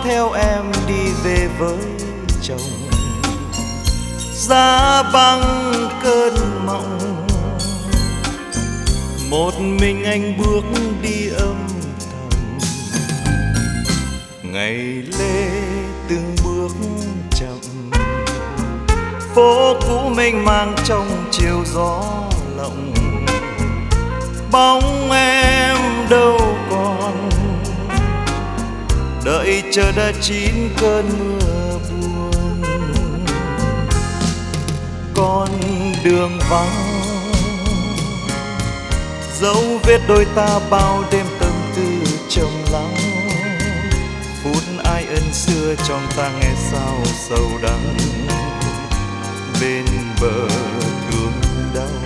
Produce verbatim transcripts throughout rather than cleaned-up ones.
theo em đi về với chồng. Giá băng cơn mộng, một mình anh bước đi âm thầm. Ngày lê từng bước chậm, phố cũ mênh mang trong chiều gió lộng. Bóng em đâu còn, đợi chờ đã chín cơn mưa buồn. Con đường vắng, dấu vết đôi ta bao đêm tâm tư trầm lắng. Phút ai ân xưa trong ta nghe sao sầu đắng, bên bờ thương đau.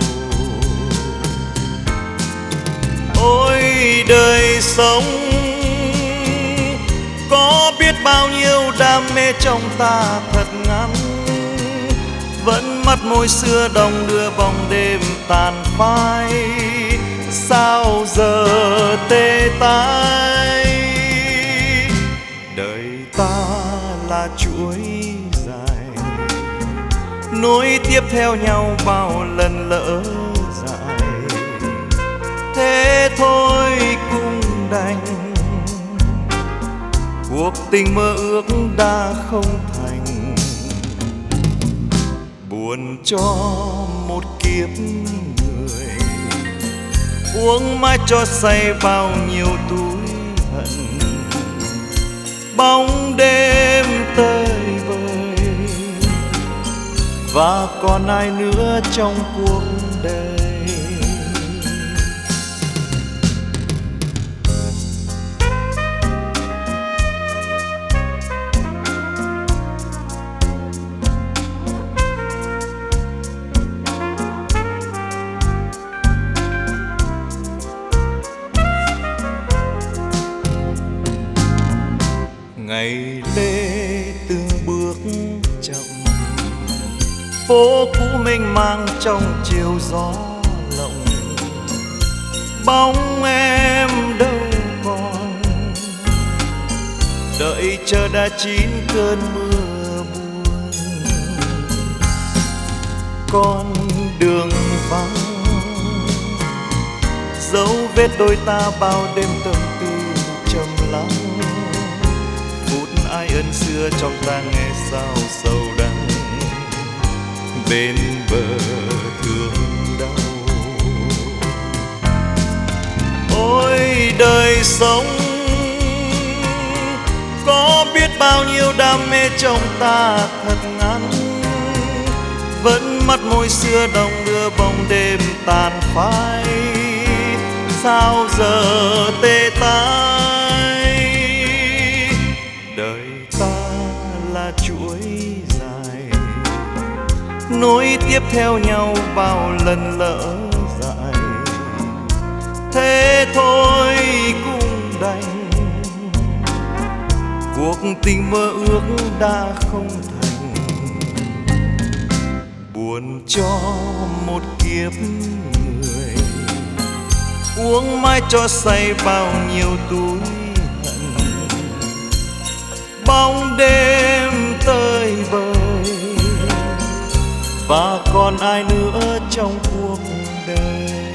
Ôi đời sống, có biết bao nhiêu đam mê trong ta thật ngắn. Vẫn mắt môi xưa đồng đưa bóng đêm tàn phai, sao giờ tê tái. Đời ta là chuỗi dài, nối tiếp theo nhau bao lần lỡ dại. Thế thôi cũng đành, cuộc tình mơ ước đã không thành. Buồn cho một kiếp người, uống mãi cho say bao nhiêu túi hận. Bóng đêm tơi vơi, và còn ai nữa trong cuộc đời. Ngày lê từng bước chậm, phố cũ mênh mang trong chiều gió lộng. Bóng em đâu còn, đợi chờ đã chín cơn mưa buồn. Con đường vắng, dấu vết đôi ta bao đêm tâm tư trầm lắng. Ai ân xưa trong ta nghe sao sầu đắng, bên bờ thương đau. Ôi đời sống, có biết bao nhiêu đam mê trong ta thật ngắn. Vẫn mắt môi xưa đồng đưa bóng đêm tàn phai, sao giờ tê tái. Đời ta là chuỗi dài, nối tiếp theo nhau bao lần lỡ dại. Thế thôi cũng đành, cuộc tình mơ ước đã không thành. Buồn cho một kiếp người, uống mãi cho say bao nhiêu túi hận. Bóng đêm tơi vơi, và còn ai nữa trong cuộc đời.